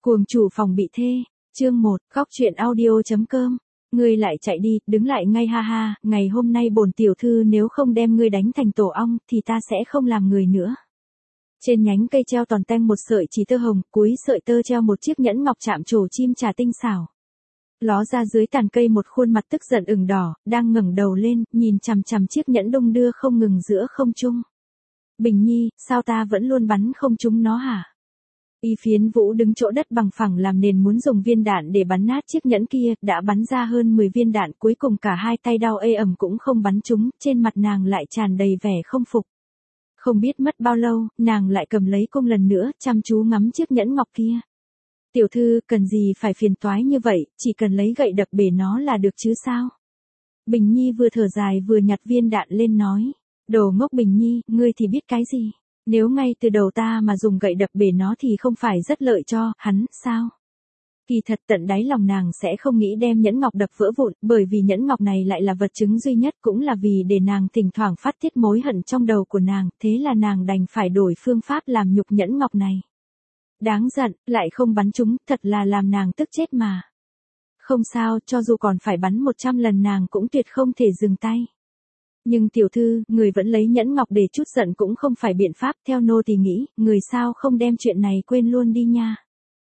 Cuồng chủ phòng bị thê, chương 1, góc truyện audio.com. Ngươi lại chạy đi, đứng lại ngay ha ha, ngày hôm nay bổn tiểu thư nếu không đem ngươi đánh thành tổ ong, thì ta sẽ không làm người nữa. Trên nhánh cây treo toàn tanh một sợi chỉ tơ hồng, cuối sợi tơ treo một chiếc nhẫn ngọc chạm trổ chim trà tinh xảo. Ló ra dưới tàn cây một khuôn mặt tức giận ửng đỏ, đang ngẩng đầu lên, nhìn chằm chằm chiếc nhẫn đung đưa không ngừng giữa không trung. Bình Nhi, sao ta vẫn luôn bắn không trúng nó hả? Y Phiến Vũ đứng chỗ đất bằng phẳng làm nền muốn dùng viên đạn để bắn nát chiếc nhẫn kia, đã bắn ra hơn 10 viên đạn, cuối cùng cả hai tay đau ê ẩm cũng không bắn trúng, trên mặt nàng lại tràn đầy vẻ không phục. Không biết mất bao lâu, nàng lại cầm lấy cung lần nữa, chăm chú ngắm chiếc nhẫn ngọc kia. Tiểu thư, cần gì phải phiền toái như vậy, chỉ cần lấy gậy đập bể nó là được chứ sao? Bình Nhi vừa thở dài vừa nhặt viên đạn lên nói. Đồ ngốc Bình Nhi, ngươi thì biết cái gì? Nếu ngay từ đầu ta mà dùng gậy đập bể nó thì không phải rất lợi cho hắn, sao? Kỳ thật tận đáy lòng nàng sẽ không nghĩ đem nhẫn ngọc đập vỡ vụn, bởi vì nhẫn ngọc này lại là vật chứng duy nhất, cũng là vì để nàng thỉnh thoảng phát tiết mối hận trong đầu của nàng, thế là nàng đành phải đổi phương pháp làm nhục nhẫn ngọc này. Đáng giận, lại không bắn trúng, thật là làm nàng tức chết mà. Không sao, cho dù còn phải bắn 100 lần nàng cũng tuyệt không thể dừng tay. Nhưng tiểu thư, người vẫn lấy nhẫn ngọc để chút giận cũng không phải biện pháp, theo nô tỳ nghĩ, người sao không đem chuyện này quên luôn đi nha.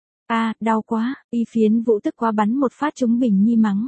Đau quá, Y Phiến Vũ tức quá bắn một phát trúng Bình Nhi mắng.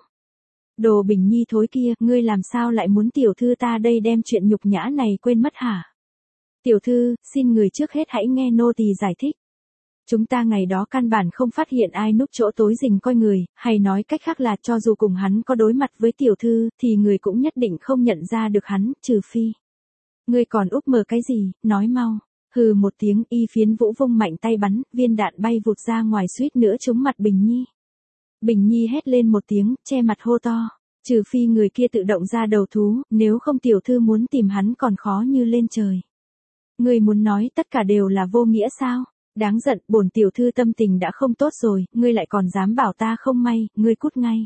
Đồ Bình Nhi thối kia, ngươi làm sao lại muốn tiểu thư ta đây đem chuyện nhục nhã này quên mất hả? Tiểu thư, xin người trước hết hãy nghe nô tỳ giải thích. Chúng ta ngày đó căn bản không phát hiện ai núp chỗ tối rình coi người, hay nói cách khác là cho dù cùng hắn có đối mặt với tiểu thư, thì người cũng nhất định không nhận ra được hắn, trừ phi. Ngươi còn úp mờ cái gì, nói mau. Hừ một tiếng, Y Phiến Vũ vung mạnh tay bắn, viên đạn bay vụt ra ngoài suýt nữa trúng mặt Bình Nhi. Bình Nhi hét lên một tiếng, che mặt hô to. Trừ phi người kia tự động ra đầu thú, nếu không tiểu thư muốn tìm hắn còn khó như lên trời. Ngươi muốn nói tất cả đều là vô nghĩa sao? Đáng giận, bổn tiểu thư tâm tình đã không tốt rồi, ngươi lại còn dám bảo ta không may, ngươi cút ngay.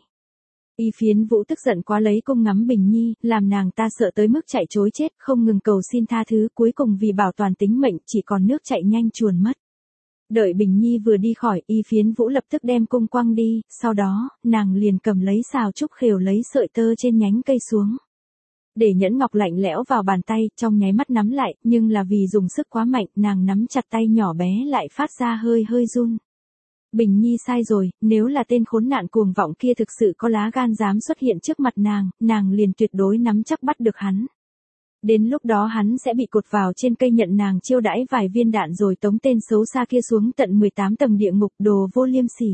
Y Phiến Vũ tức giận quá lấy cung ngắm Bình Nhi, làm nàng ta sợ tới mức chạy trối chết, không ngừng cầu xin tha thứ, cuối cùng vì bảo toàn tính mệnh chỉ còn nước chạy nhanh chuồn mất. Đợi Bình Nhi vừa đi khỏi, Y Phiến Vũ lập tức đem cung quăng đi, sau đó, nàng liền cầm lấy xào trúc khều lấy sợi tơ trên nhánh cây xuống. Để nhẫn ngọc lạnh lẽo vào bàn tay, trong nháy mắt nắm lại, nhưng là vì dùng sức quá mạnh, nàng nắm chặt tay nhỏ bé lại phát ra hơi run. Bình Nhi sai rồi, nếu là tên khốn nạn cuồng vọng kia thực sự có lá gan dám xuất hiện trước mặt nàng liền tuyệt đối nắm chắc bắt được hắn. Đến lúc đó hắn sẽ bị cột vào trên cây nhận nàng chiêu đãi vài viên đạn rồi tống tên xấu xa kia xuống tận 18 tầng địa ngục, đồ vô liêm sỉ.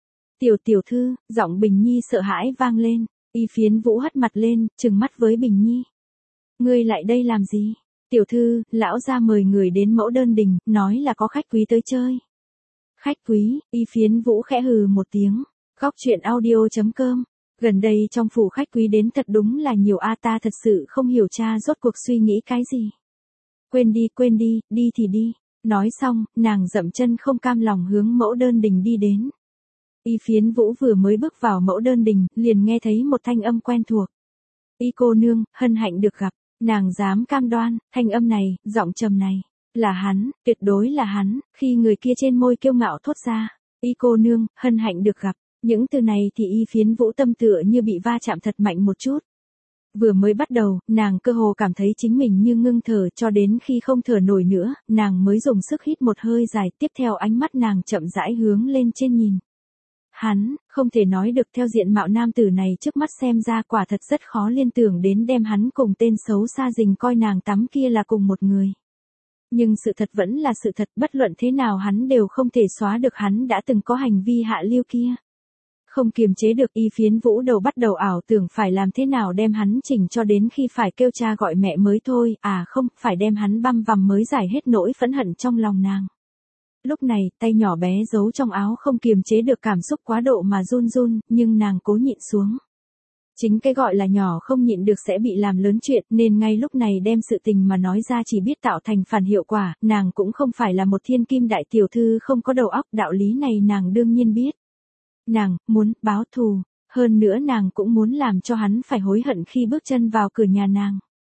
Tiểu thư, giọng Bình Nhi sợ hãi vang lên. Y Phiến Vũ hất mặt lên, trừng mắt với Bình Nhi. Ngươi lại đây làm gì? Tiểu thư, lão gia mời người đến Mẫu Đơn Đình, nói là có khách quý tới chơi. Khách quý? Y Phiến Vũ khẽ hừ một tiếng. Góc truyện audio.com. Gần đây trong phủ khách quý đến thật đúng là nhiều ta thật sự không hiểu cha rốt cuộc suy nghĩ cái gì. Quên đi, đi thì đi. Nói xong, nàng dậm chân không cam lòng hướng Mẫu Đơn Đình đi đến. Y Phiến Vũ vừa mới bước vào Mẫu Đơn Đình, liền nghe thấy một thanh âm quen thuộc. Y cô nương, hân hạnh được gặp, nàng dám cam đoan, thanh âm này, giọng trầm này, là hắn, tuyệt đối là hắn, khi người kia trên môi kiêu ngạo thốt ra. Y cô nương, hân hạnh được gặp, những từ này thì Y Phiến Vũ tâm tựa như bị va chạm thật mạnh một chút. Vừa mới bắt đầu, nàng cơ hồ cảm thấy chính mình như ngưng thở, cho đến khi không thở nổi nữa, nàng mới dùng sức hít một hơi dài, tiếp theo ánh mắt nàng chậm rãi hướng lên trên nhìn. Hắn, không thể nói được, theo diện mạo nam tử này trước mắt xem ra quả thật rất khó liên tưởng đến đem hắn cùng tên xấu xa rình coi nàng tắm kia là cùng một người. Nhưng sự thật vẫn là sự thật, bất luận thế nào hắn đều không thể xóa được hắn đã từng có hành vi hạ lưu kia. Không kiềm chế được, Y Phiến Vũ đầu bắt đầu ảo tưởng phải làm thế nào đem hắn chỉnh cho đến khi phải kêu cha gọi mẹ mới thôi, không, phải đem hắn băm vằm mới giải hết nỗi phẫn hận trong lòng nàng. Lúc này, tay nhỏ bé giấu trong áo không kiềm chế được cảm xúc quá độ mà run, nhưng nàng cố nhịn xuống. Chính cái gọi là nhỏ không nhịn được sẽ bị làm lớn chuyện, nên ngay lúc này đem sự tình mà nói ra chỉ biết tạo thành phản hiệu quả, nàng cũng không phải là một thiên kim đại tiểu thư không có đầu óc, đạo lý này nàng đương nhiên biết. Nàng muốn báo thù, hơn nữa nàng cũng muốn làm cho hắn phải hối hận khi bước chân vào cửa nhà nàng.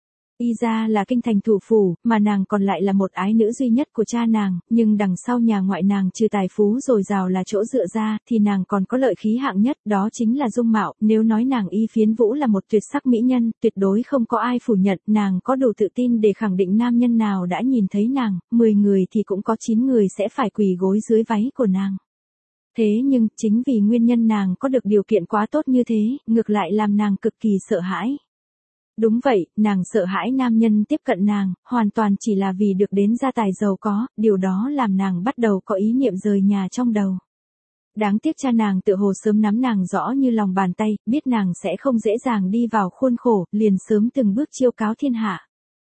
Y ra là kinh thành thủ phủ, mà nàng còn lại là một ái nữ duy nhất của cha nàng, nhưng đằng sau nhà ngoại nàng trừ tài phú dồi dào là chỗ dựa ra, thì nàng còn có lợi khí hạng nhất, đó chính là dung mạo. Nếu nói nàng Y Phiến Vũ là một tuyệt sắc mỹ nhân, tuyệt đối không có ai phủ nhận, nàng có đủ tự tin để khẳng định nam nhân nào đã nhìn thấy nàng, 10 người thì cũng có 9 người sẽ phải quỳ gối dưới váy của nàng. Thế nhưng, chính vì nguyên nhân nàng có được điều kiện quá tốt như thế, ngược lại làm nàng cực kỳ sợ hãi. Đúng vậy, nàng sợ hãi nam nhân tiếp cận nàng, hoàn toàn chỉ là vì được đến gia tài giàu có, điều đó làm nàng bắt đầu có ý niệm rời nhà trong đầu. Đáng tiếc cha nàng tự hồ sớm nắm nàng rõ như lòng bàn tay, biết nàng sẽ không dễ dàng đi vào khuôn khổ, liền sớm từng bước chiêu cáo thiên hạ.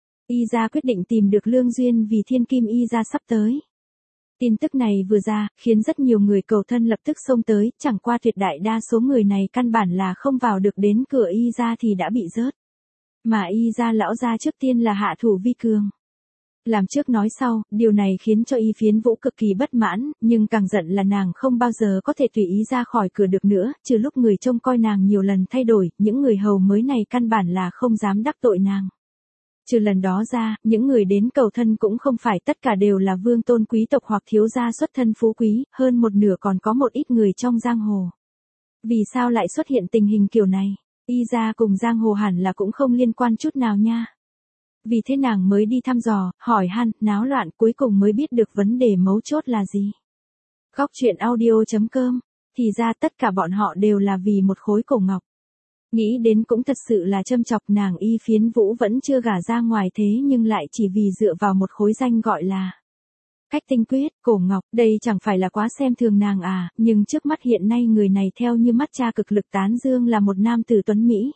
Y gia quyết định tìm được lương duyên vì thiên kim Y gia sắp tới. Tin tức này vừa ra, khiến rất nhiều người cầu thân lập tức xông tới, chẳng qua tuyệt đại đa số người này căn bản là không vào được đến cửa Y gia thì đã bị rớt. Mà Y gia lão gia trước tiên là hạ thủ vi cường. Làm trước nói sau, điều này khiến cho Y Phiến Vũ cực kỳ bất mãn, nhưng càng giận là nàng không bao giờ có thể tùy ý ra khỏi cửa được nữa, trừ lúc người trông coi nàng nhiều lần thay đổi, những người hầu mới này căn bản là không dám đắc tội nàng. Trừ lần đó ra, những người đến cầu thân cũng không phải tất cả đều là vương tôn quý tộc hoặc thiếu gia xuất thân phú quý, hơn một nửa còn có một ít người trong giang hồ. Vì sao lại xuất hiện tình hình kiểu này? Y gia cùng giang hồ hẳn là cũng không liên quan chút nào nha. Vì thế nàng mới đi thăm dò, hỏi han, náo loạn, cuối cùng mới biết được vấn đề mấu chốt là gì. Góc truyện audio.com, thì ra tất cả bọn họ đều là vì một khối cổ ngọc. Nghĩ đến cũng thật sự là châm chọc, nàng Y Phiến Vũ vẫn chưa gả ra ngoài thế nhưng lại chỉ vì dựa vào một khối danh gọi là Cách Tinh Quyết, cổ ngọc, đây chẳng phải là quá xem thường nàng à, nhưng trước mắt hiện nay người này theo như mắt cha cực lực tán dương là một nam tử tuấn Mỹ.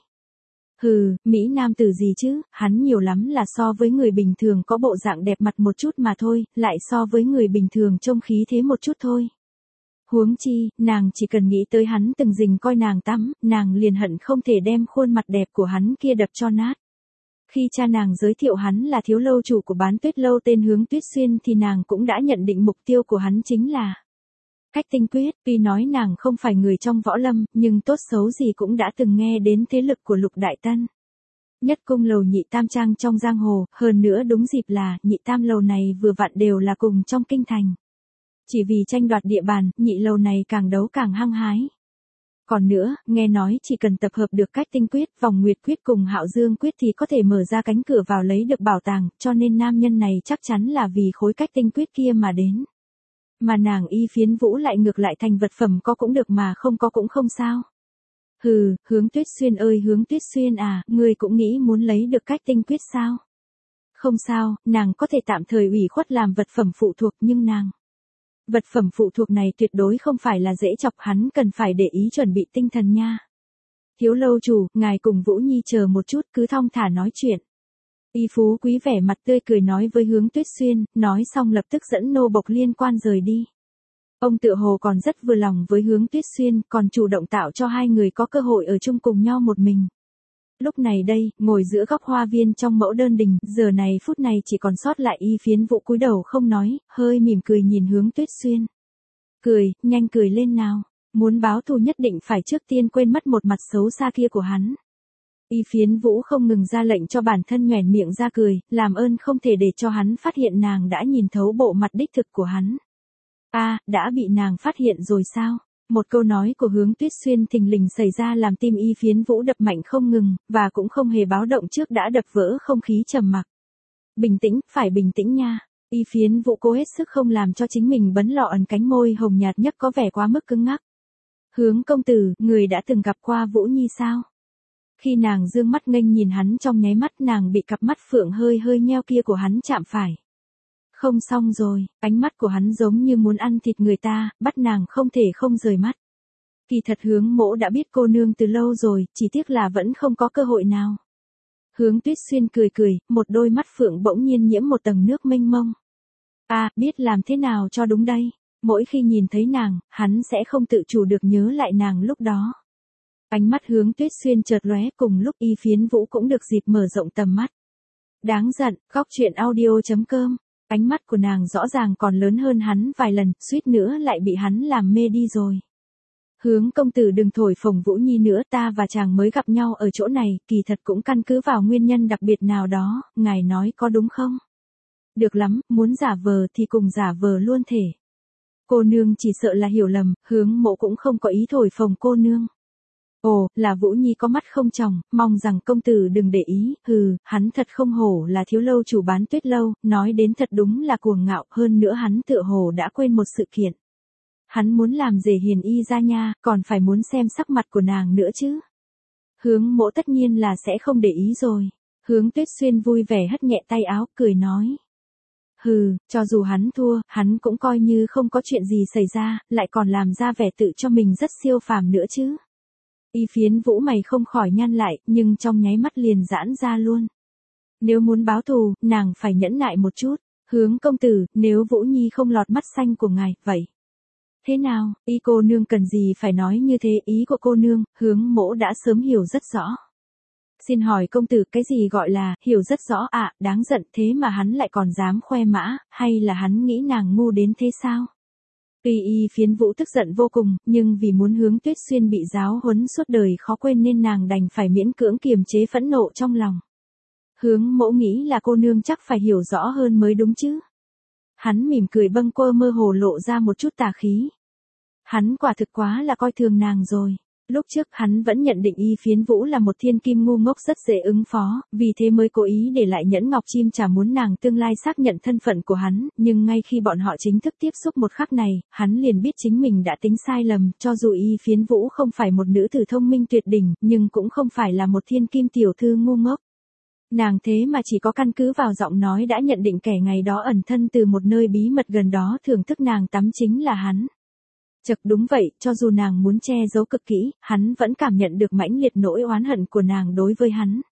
Hừ, Mỹ nam tử gì chứ, hắn nhiều lắm là so với người bình thường có bộ dạng đẹp mặt một chút mà thôi, lại so với người bình thường trông khí thế một chút thôi. Huống chi, nàng chỉ cần nghĩ tới hắn từng rình coi nàng tắm, nàng liền hận không thể đem khuôn mặt đẹp của hắn kia đập cho nát. Khi cha nàng giới thiệu hắn là thiếu lâu chủ của Bán Tuyết lâu tên Hướng Tuyết Xuyên thì nàng cũng đã nhận định mục tiêu của hắn chính là Cách Tinh Quyết. Tuy nói nàng không phải người trong võ lâm, nhưng tốt xấu gì cũng đã từng nghe đến thế lực của Lục Đại Tân. Nhất cung lầu nhị tam trang trong giang hồ, hơn nữa đúng dịp là nhị tam lầu này vừa vặn đều là cùng trong kinh thành. Chỉ vì tranh đoạt địa bàn, nhị lầu này càng đấu càng hăng hái. Còn nữa, nghe nói chỉ cần tập hợp được Cách Tinh Quyết, Vòng Nguyệt Quyết cùng Hạo Dương Quyết thì có thể mở ra cánh cửa vào lấy được bảo tàng, cho nên nam nhân này chắc chắn là vì khối Cách Tinh Quyết kia mà đến. Mà nàng Y Phiến Vũ lại ngược lại thành vật phẩm có cũng được mà không có cũng không sao. Hừ, Hướng Tuyết Xuyên ơi Hướng Tuyết Xuyên à, ngươi cũng nghĩ muốn lấy được Cách Tinh Quyết sao? Không sao, nàng có thể tạm thời ủy khuất làm vật phẩm phụ thuộc nhưng nàng. Vật phẩm phụ thuộc này tuyệt đối không phải là dễ chọc, hắn cần phải để ý chuẩn bị tinh thần nha. Thiếu lâu chủ, ngài cùng Vũ Nhi chờ một chút, cứ thong thả nói chuyện. Y phú quý vẻ mặt tươi cười nói với Hướng Tuyết Xuyên, nói xong lập tức dẫn nô bộc liên quan rời đi. Ông tựa hồ còn rất vừa lòng với Hướng Tuyết Xuyên, còn chủ động tạo cho hai người có cơ hội ở chung cùng nhau một mình. Lúc này đây, ngồi giữa góc hoa viên trong mẫu đơn đình, giờ này phút này chỉ còn sót lại Y Phiến Vũ cúi đầu không nói, hơi mỉm cười nhìn Hướng Tuyết Xuyên. Cười, nhanh cười lên nào, muốn báo thù nhất định phải trước tiên quên mất một mặt xấu xa kia của hắn. Y Phiến Vũ không ngừng ra lệnh cho bản thân nhoẻn miệng ra cười, làm ơn không thể để cho hắn phát hiện nàng đã nhìn thấu bộ mặt đích thực của hắn. Đã bị nàng phát hiện rồi sao? Một câu nói của Hướng Tuyết Xuyên thình lình xảy ra làm tim Y Phiến Vũ đập mạnh không ngừng, và cũng không hề báo động trước đã đập vỡ không khí trầm mặc. Bình tĩnh, phải bình tĩnh nha. Y Phiến Vũ cố hết sức không làm cho chính mình bấn lọ ẩn cánh môi hồng nhạt nhất có vẻ quá mức cứng ngắc. Hướng công tử, người đã từng gặp qua Vũ Nhi sao? Khi nàng dương mắt nghênh nhìn hắn trong nháy mắt nàng bị cặp mắt phượng hơi hơi nheo kia của hắn chạm phải. Không xong rồi, ánh mắt của hắn giống như muốn ăn thịt người ta, bắt nàng không thể không rời mắt. Kỳ thật Hướng mỗ đã biết cô nương từ lâu rồi, chỉ tiếc là vẫn không có cơ hội nào. Hướng Tuyết Xuyên cười cười, một đôi mắt phượng bỗng nhiên nhiễm một tầng nước mênh mông. Biết làm thế nào cho đúng đây. Mỗi khi nhìn thấy nàng, hắn sẽ không tự chủ được nhớ lại nàng lúc đó. Ánh mắt Hướng Tuyết Xuyên chợt lóe, cùng lúc Y Phiến Vũ cũng được dịp mở rộng tầm mắt. Đáng giận, góc truyện audio.com. Ánh mắt của nàng rõ ràng còn lớn hơn hắn vài lần, suýt nữa lại bị hắn làm mê đi rồi. Hướng công tử đừng thổi phồng Vũ Nhi nữa, ta và chàng mới gặp nhau ở chỗ này, kỳ thật cũng căn cứ vào nguyên nhân đặc biệt nào đó, ngài nói có đúng không? Được lắm, muốn giả vờ thì cùng giả vờ luôn thể. Cô nương chỉ sợ là hiểu lầm, Hướng mộ cũng không có ý thổi phồng cô nương. Ồ, là Vũ Nhi có mắt không tròng, mong rằng công tử đừng để ý, hắn thật không hổ là thiếu lâu chủ bán tuyết lâu, nói đến thật đúng là cuồng ngạo, hơn nữa hắn tựa hồ đã quên một sự kiện. Hắn muốn làm rể hiền y ra nha, còn phải muốn xem sắc mặt của nàng nữa chứ. Hướng mộ tất nhiên là sẽ không để ý rồi. Hướng Tuyết Xuyên vui vẻ hất nhẹ tay áo, cười nói. Cho dù hắn thua, hắn cũng coi như không có chuyện gì xảy ra, lại còn làm ra vẻ tự cho mình rất siêu phàm nữa chứ. Y Phiến Vũ mày không khỏi nhăn lại, nhưng trong nháy mắt liền giãn ra luôn. Nếu muốn báo thù, nàng phải nhẫn nại một chút. Hướng công tử, nếu Vũ Nhi không lọt mắt xanh của ngài, vậy. Thế nào, y cô nương cần gì phải nói như thế, ý của cô nương, Hướng mỗ đã sớm hiểu rất rõ. Xin hỏi công tử, cái gì gọi là, hiểu rất rõ ạ, đáng giận, thế mà hắn lại còn dám khoe mã, hay là hắn nghĩ nàng ngu đến thế sao? Tuy Y Phiến Vũ tức giận vô cùng, nhưng vì muốn Hướng Tuyết Xuyên bị giáo huấn suốt đời khó quên nên nàng đành phải miễn cưỡng kiềm chế phẫn nộ trong lòng. Hướng mỗ nghĩ là cô nương chắc phải hiểu rõ hơn mới đúng chứ. Hắn mỉm cười bâng quơ mơ hồ lộ ra một chút tà khí. Hắn quả thực quá là coi thường nàng rồi. Lúc trước hắn vẫn nhận định Y Phiến Vũ là một thiên kim ngu ngốc rất dễ ứng phó, vì thế mới cố ý để lại nhẫn ngọc chim chả muốn nàng tương lai xác nhận thân phận của hắn, nhưng ngay khi bọn họ chính thức tiếp xúc một khắc này, hắn liền biết chính mình đã tính sai lầm, cho dù Y Phiến Vũ không phải một nữ tử thông minh tuyệt đỉnh, nhưng cũng không phải là một thiên kim tiểu thư ngu ngốc. Nàng thế mà chỉ có căn cứ vào giọng nói đã nhận định kẻ ngày đó ẩn thân từ một nơi bí mật gần đó thưởng thức nàng tắm chính là hắn. Chật đúng vậy, cho dù nàng muốn che giấu cực kỹ, hắn vẫn cảm nhận được mãnh liệt nỗi oán hận của nàng đối với hắn.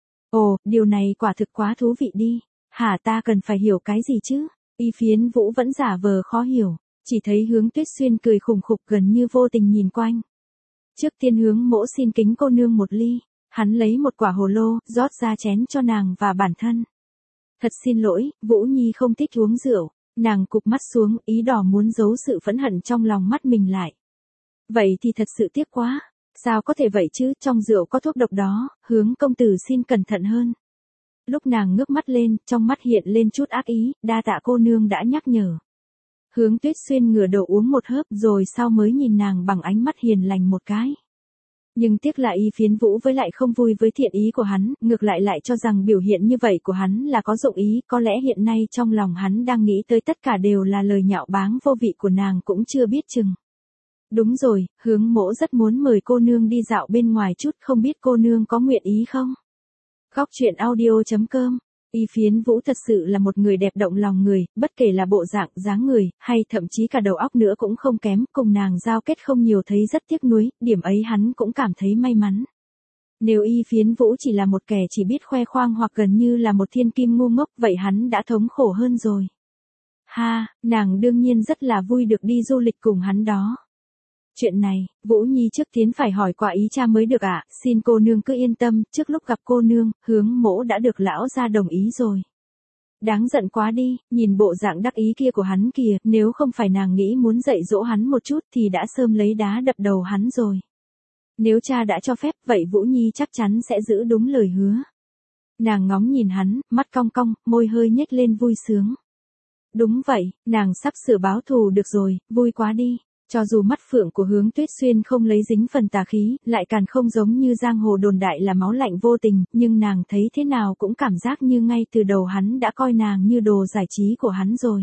Ồ, điều này quả thực quá thú vị đi. Hả, ta cần phải hiểu cái gì chứ? Y Phiến Vũ vẫn giả vờ khó hiểu, chỉ thấy Hướng Tuyết Xuyên cười khủng khục gần như vô tình nhìn quanh. Trước tiên Hướng mỗ xin kính cô nương một ly. Hắn lấy một quả hồ lô, rót ra chén cho nàng và bản thân. Thật xin lỗi, Vũ Nhi không thích uống rượu. Nàng cụp mắt xuống, ý đỏ muốn giấu sự phẫn hận trong lòng mắt mình lại. Vậy thì thật sự tiếc quá. Sao có thể vậy chứ, trong rượu có thuốc độc đó, Hướng công tử xin cẩn thận hơn. Lúc nàng ngước mắt lên, trong mắt hiện lên chút ác ý, đa tạ cô nương đã nhắc nhở. Hướng Tuyết Xuyên ngửa đầu uống một hớp rồi sau mới nhìn nàng bằng ánh mắt hiền lành một cái. Nhưng tiếc là Y Phiến Vũ với lại không vui với thiện ý của hắn, ngược lại cho rằng biểu hiện như vậy của hắn là có dụng ý, có lẽ hiện nay trong lòng hắn đang nghĩ tới tất cả đều là lời nhạo báng vô vị của nàng cũng chưa biết chừng. Đúng rồi, Hướng mỗ rất muốn mời cô nương đi dạo bên ngoài chút, không biết cô nương có nguyện ý không? Góc truyện audio.com. Y Phiến Vũ thật sự là một người đẹp động lòng người, bất kể là bộ dạng, dáng người, hay thậm chí cả đầu óc nữa cũng không kém, cùng nàng giao kết không nhiều thấy rất tiếc nuối, điểm ấy hắn cũng cảm thấy may mắn. Nếu Y Phiến Vũ chỉ là một kẻ chỉ biết khoe khoang hoặc gần như là một thiên kim ngu ngốc, vậy hắn đã thống khổ hơn rồi. Ha, nàng đương nhiên rất là vui được đi du lịch cùng hắn đó. Chuyện này, Vũ Nhi trước tiến phải hỏi qua ý cha mới được ạ, xin cô nương cứ yên tâm, trước lúc gặp cô nương, Hướng mỗ đã được lão gia đồng ý rồi. Đáng giận quá đi, nhìn bộ dạng đắc ý kia của hắn kìa, nếu không phải nàng nghĩ muốn dạy dỗ hắn một chút thì đã sớm lấy đá đập đầu hắn rồi. Nếu cha đã cho phép, vậy Vũ Nhi chắc chắn sẽ giữ đúng lời hứa. Nàng ngóng nhìn hắn, mắt cong cong, môi hơi nhếch lên vui sướng. Đúng vậy, nàng sắp sửa báo thù được rồi, vui quá đi. Cho dù mắt phượng của Hướng Tuyết Xuyên không lấy dính phần tà khí, lại càng không giống như giang hồ đồn đại là máu lạnh vô tình, nhưng nàng thấy thế nào cũng cảm giác như ngay từ đầu hắn đã coi nàng như đồ giải trí của hắn rồi.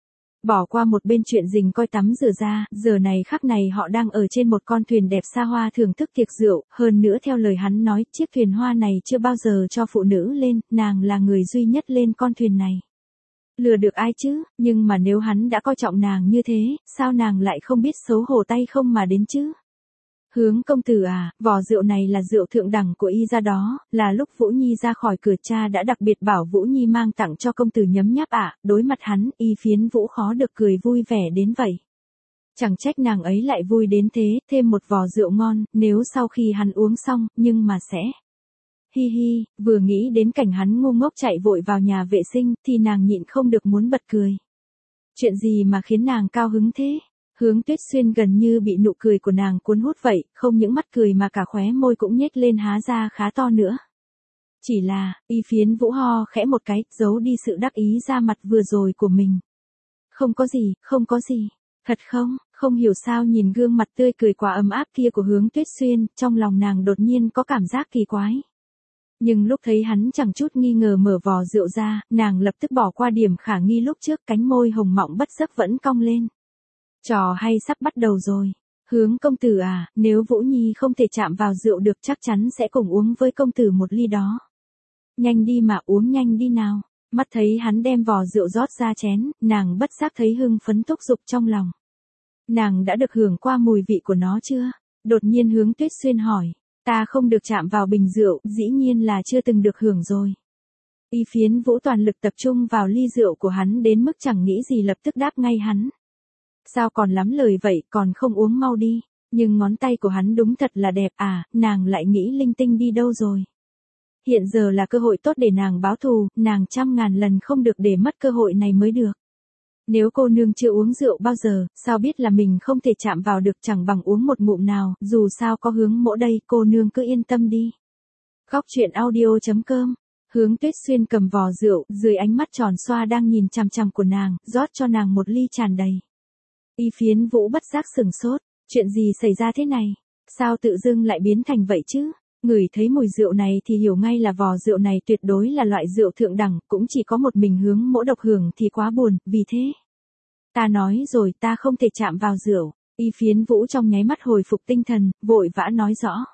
Bỏ qua một bên chuyện rình coi tắm rửa ra, giờ này khắc này họ đang ở trên một con thuyền đẹp xa hoa thưởng thức tiệc rượu, hơn nữa theo lời hắn nói, chiếc thuyền hoa này chưa bao giờ cho phụ nữ lên, nàng là người duy nhất lên con thuyền này. Lừa được ai chứ, nhưng mà nếu hắn đã coi trọng nàng như thế, sao nàng lại không biết xấu hổ tay không mà đến chứ? Hướng công tử à, vò rượu này là rượu thượng đẳng của Y gia đó, là lúc Vũ Nhi ra khỏi cửa cha đã đặc biệt bảo Vũ Nhi mang tặng cho công tử nhấm nháp ạ, đối mặt hắn, Y Phiến Vũ khó được cười vui vẻ đến vậy. Chẳng trách nàng ấy lại vui đến thế, thêm một vò rượu ngon, nếu sau khi hắn uống xong, nhưng mà sẽ... Hi hi, vừa nghĩ đến cảnh hắn ngu ngốc chạy vội vào nhà vệ sinh, thì nàng nhịn không được muốn bật cười. Chuyện gì mà khiến nàng cao hứng thế? Hướng Tuyết Xuyên gần như bị nụ cười của nàng cuốn hút vậy, không những mắt cười mà cả khóe môi cũng nhếch lên há ra khá to nữa. Chỉ là, Y Phiến Vũ ho khẽ một cái, giấu đi sự đắc ý ra mặt vừa rồi của mình. Không có gì, không có gì. Thật không, không hiểu sao nhìn gương mặt tươi cười quá ấm áp kia của Hướng Tuyết Xuyên, trong lòng nàng đột nhiên có cảm giác kỳ quái. Nhưng lúc thấy hắn chẳng chút nghi ngờ mở vò rượu ra, nàng lập tức bỏ qua điểm khả nghi lúc trước, cánh môi hồng mọng bất giấc vẫn cong lên. Trò hay sắp bắt đầu rồi. Hướng công tử à, nếu Vũ Nhi không thể chạm vào rượu được chắc chắn sẽ cùng uống với công tử một ly đó. Nhanh đi mà uống nhanh đi nào. Mắt thấy hắn đem vò rượu rót ra chén, nàng bất giác thấy hưng phấn thúc giục trong lòng. Nàng đã được hưởng qua mùi vị của nó chưa? Đột nhiên Hướng Tuyết Xuyên hỏi. Ta không được chạm vào bình rượu, dĩ nhiên là chưa từng được hưởng rồi. Y Phiến Vũ toàn lực tập trung vào ly rượu của hắn đến mức chẳng nghĩ gì lập tức đáp ngay hắn. Sao còn lắm lời vậy, còn không uống mau đi. Nhưng ngón tay của hắn đúng thật là đẹp à, nàng lại nghĩ linh tinh đi đâu rồi. Hiện giờ là cơ hội tốt để nàng báo thù, nàng trăm ngàn lần không được để mất cơ hội này mới được. Nếu cô nương chưa uống rượu bao giờ, sao biết là mình không thể chạm vào được, chẳng bằng uống một ngụm nào, dù sao có Hướng Mỗ đây, cô nương cứ yên tâm đi. Góc truyện audio.com. Hướng Tuyết Xuyên cầm vò rượu, dưới ánh mắt tròn xoa đang nhìn chằm chằm của nàng, rót cho nàng một ly tràn đầy. Y Phiến Vũ bất giác sửng sốt, chuyện gì xảy ra thế này? Sao tự dưng lại biến thành vậy chứ? Ngửi thấy mùi rượu này thì hiểu ngay là vò rượu này tuyệt đối là loại rượu thượng đẳng, cũng chỉ có một mình Hướng Mỗ độc hưởng thì quá buồn, vì thế. Ta nói rồi, ta không thể chạm vào rượu. Y Phiến Vũ trong nháy mắt hồi phục tinh thần, vội vã nói rõ.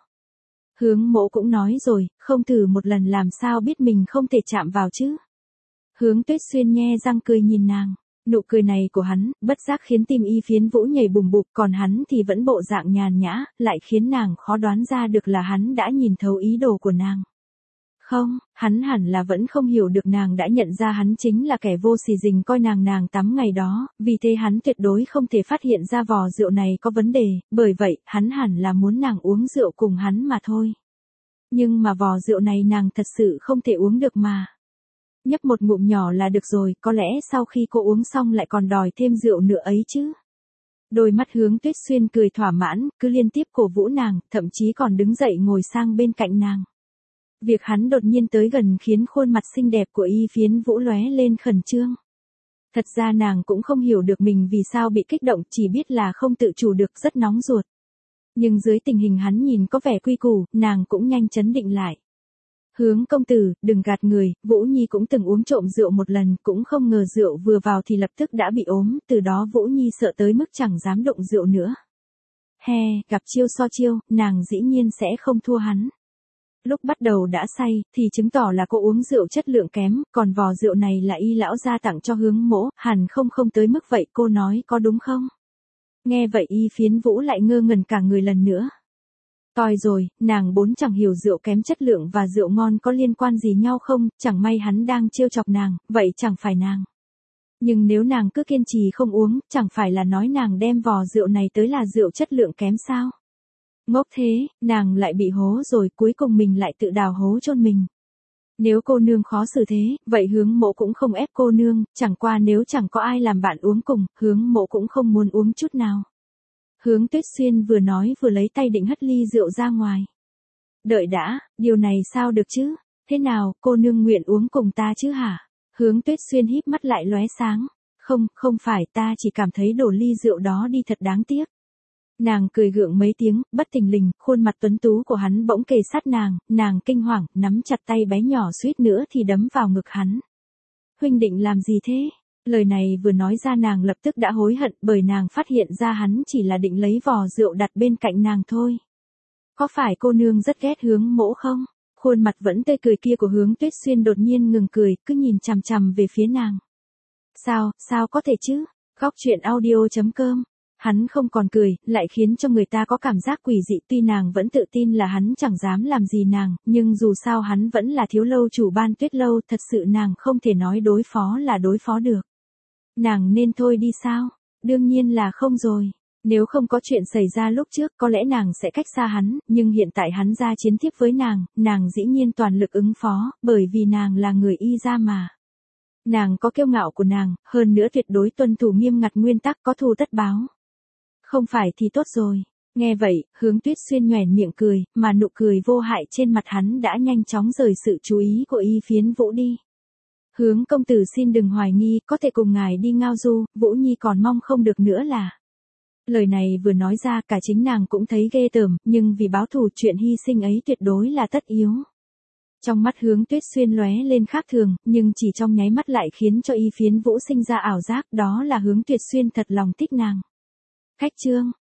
Hướng Mỗ cũng nói rồi, không thử một lần làm sao biết mình không thể chạm vào chứ. Hướng Tuyết Xuyên nhe răng cười nhìn nàng. Nụ cười này của hắn, bất giác khiến tim Y Phiến Vũ nhảy bùm bụp, còn hắn thì vẫn bộ dạng nhàn nhã, lại khiến nàng khó đoán ra được là hắn đã nhìn thấu ý đồ của nàng. Không, hắn hẳn là vẫn không hiểu được nàng đã nhận ra hắn chính là kẻ vô sỉ dình coi nàng tắm ngày đó, vì thế hắn tuyệt đối không thể phát hiện ra vò rượu này có vấn đề, bởi vậy, hắn hẳn là muốn nàng uống rượu cùng hắn mà thôi. Nhưng mà vò rượu này nàng thật sự không thể uống được mà. Nhấp một ngụm nhỏ là được rồi, có lẽ sau khi cô uống xong lại còn đòi thêm rượu nữa ấy chứ. Đôi mắt Hướng Tuyết Xuyên cười thỏa mãn, cứ liên tiếp cổ vũ nàng, thậm chí còn đứng dậy ngồi sang bên cạnh nàng. Việc hắn đột nhiên tới gần khiến khuôn mặt xinh đẹp của Y Phiến Vũ lóe lên khẩn trương. Thật ra nàng cũng không hiểu được mình vì sao bị kích động, chỉ biết là không tự chủ được, rất nóng ruột. Nhưng dưới tình hình hắn nhìn có vẻ quy củ, nàng cũng nhanh chấn định lại. Hướng công tử, đừng gạt người, Vũ Nhi cũng từng uống trộm rượu một lần, cũng không ngờ rượu vừa vào thì lập tức đã bị ốm, từ đó Vũ Nhi sợ tới mức chẳng dám đụng rượu nữa. He, gặp chiêu so chiêu, nàng dĩ nhiên sẽ không thua hắn. Lúc bắt đầu đã say, thì chứng tỏ là cô uống rượu chất lượng kém, còn vò rượu này là Y lão gia tặng cho Hướng Mỗ, hẳn không tới mức vậy, cô nói có đúng không? Nghe vậy Y Phiến Vũ lại ngơ ngẩn cả người lần nữa. Toi rồi, nàng bốn chẳng hiểu rượu kém chất lượng và rượu ngon có liên quan gì nhau không, chẳng may hắn đang trêu chọc nàng, vậy chẳng phải nàng. Nhưng nếu nàng cứ kiên trì không uống, chẳng phải là nói nàng đem vò rượu này tới là rượu chất lượng kém sao? Ngốc thế, nàng lại bị hố rồi, cuối cùng mình lại tự đào hố chôn mình. Nếu cô nương khó xử thế, vậy Hướng Mỗ cũng không ép cô nương, chẳng qua nếu chẳng có ai làm bạn uống cùng, Hướng Mỗ cũng không muốn uống chút nào. Hướng Tuyết Xuyên vừa nói vừa lấy tay định hất ly rượu ra ngoài. Đợi đã, điều này sao được chứ? Thế nào, cô nương nguyện uống cùng ta chứ hả? Hướng Tuyết Xuyên híp mắt lại lóe sáng. Không phải, ta chỉ cảm thấy đổ ly rượu đó đi thật đáng tiếc. Nàng cười gượng mấy tiếng, bất thình lình, khuôn mặt tuấn tú của hắn bỗng kề sát nàng kinh hoàng, nắm chặt tay bé nhỏ suýt nữa thì đấm vào ngực hắn. Huynh định làm gì thế? Lời này vừa nói ra nàng lập tức đã hối hận bởi nàng phát hiện ra hắn chỉ là định lấy vò rượu đặt bên cạnh nàng thôi. Có phải cô nương rất ghét Hướng Mỗ không? Khuôn mặt vẫn tươi cười kia của Hướng Tuyết Xuyên đột nhiên ngừng cười, cứ nhìn chằm chằm về phía nàng. Sao có thể chứ? Góc truyện audio.com. Hắn không còn cười, lại khiến cho người ta có cảm giác quỷ dị, tuy nàng vẫn tự tin là hắn chẳng dám làm gì nàng, nhưng dù sao hắn vẫn là thiếu lâu chủ Ban Tuyết lâu, thật sự nàng không thể nói đối phó là đối phó được. Nàng nên thôi đi sao? Đương nhiên là không rồi. Nếu không có chuyện xảy ra lúc trước, có lẽ nàng sẽ cách xa hắn, nhưng hiện tại hắn ra chiến tiếp với nàng dĩ nhiên toàn lực ứng phó, bởi vì nàng là người Y gia mà. Nàng có kiêu ngạo của nàng, hơn nữa tuyệt đối tuân thủ nghiêm ngặt nguyên tắc có thù tất báo. Không phải thì tốt rồi. Nghe vậy, Hướng Tuyết Xuyên nhoẻn miệng cười, mà nụ cười vô hại trên mặt hắn đã nhanh chóng rời sự chú ý của Y Phiến Vũ đi. Hướng công tử xin đừng hoài nghi, có thể cùng ngài đi ngao du, Vũ Nhi còn mong không được nữa là. Lời này vừa nói ra cả chính nàng cũng thấy ghê tởm, nhưng vì báo thù chuyện hy sinh ấy tuyệt đối là tất yếu. Trong mắt Hướng Tuyết Xuyên lóe lên khác thường, nhưng chỉ trong nháy mắt lại khiến cho Y Phiến Vũ sinh ra ảo giác, đó là Hướng Tuyết Xuyên thật lòng thích nàng. Khách trương,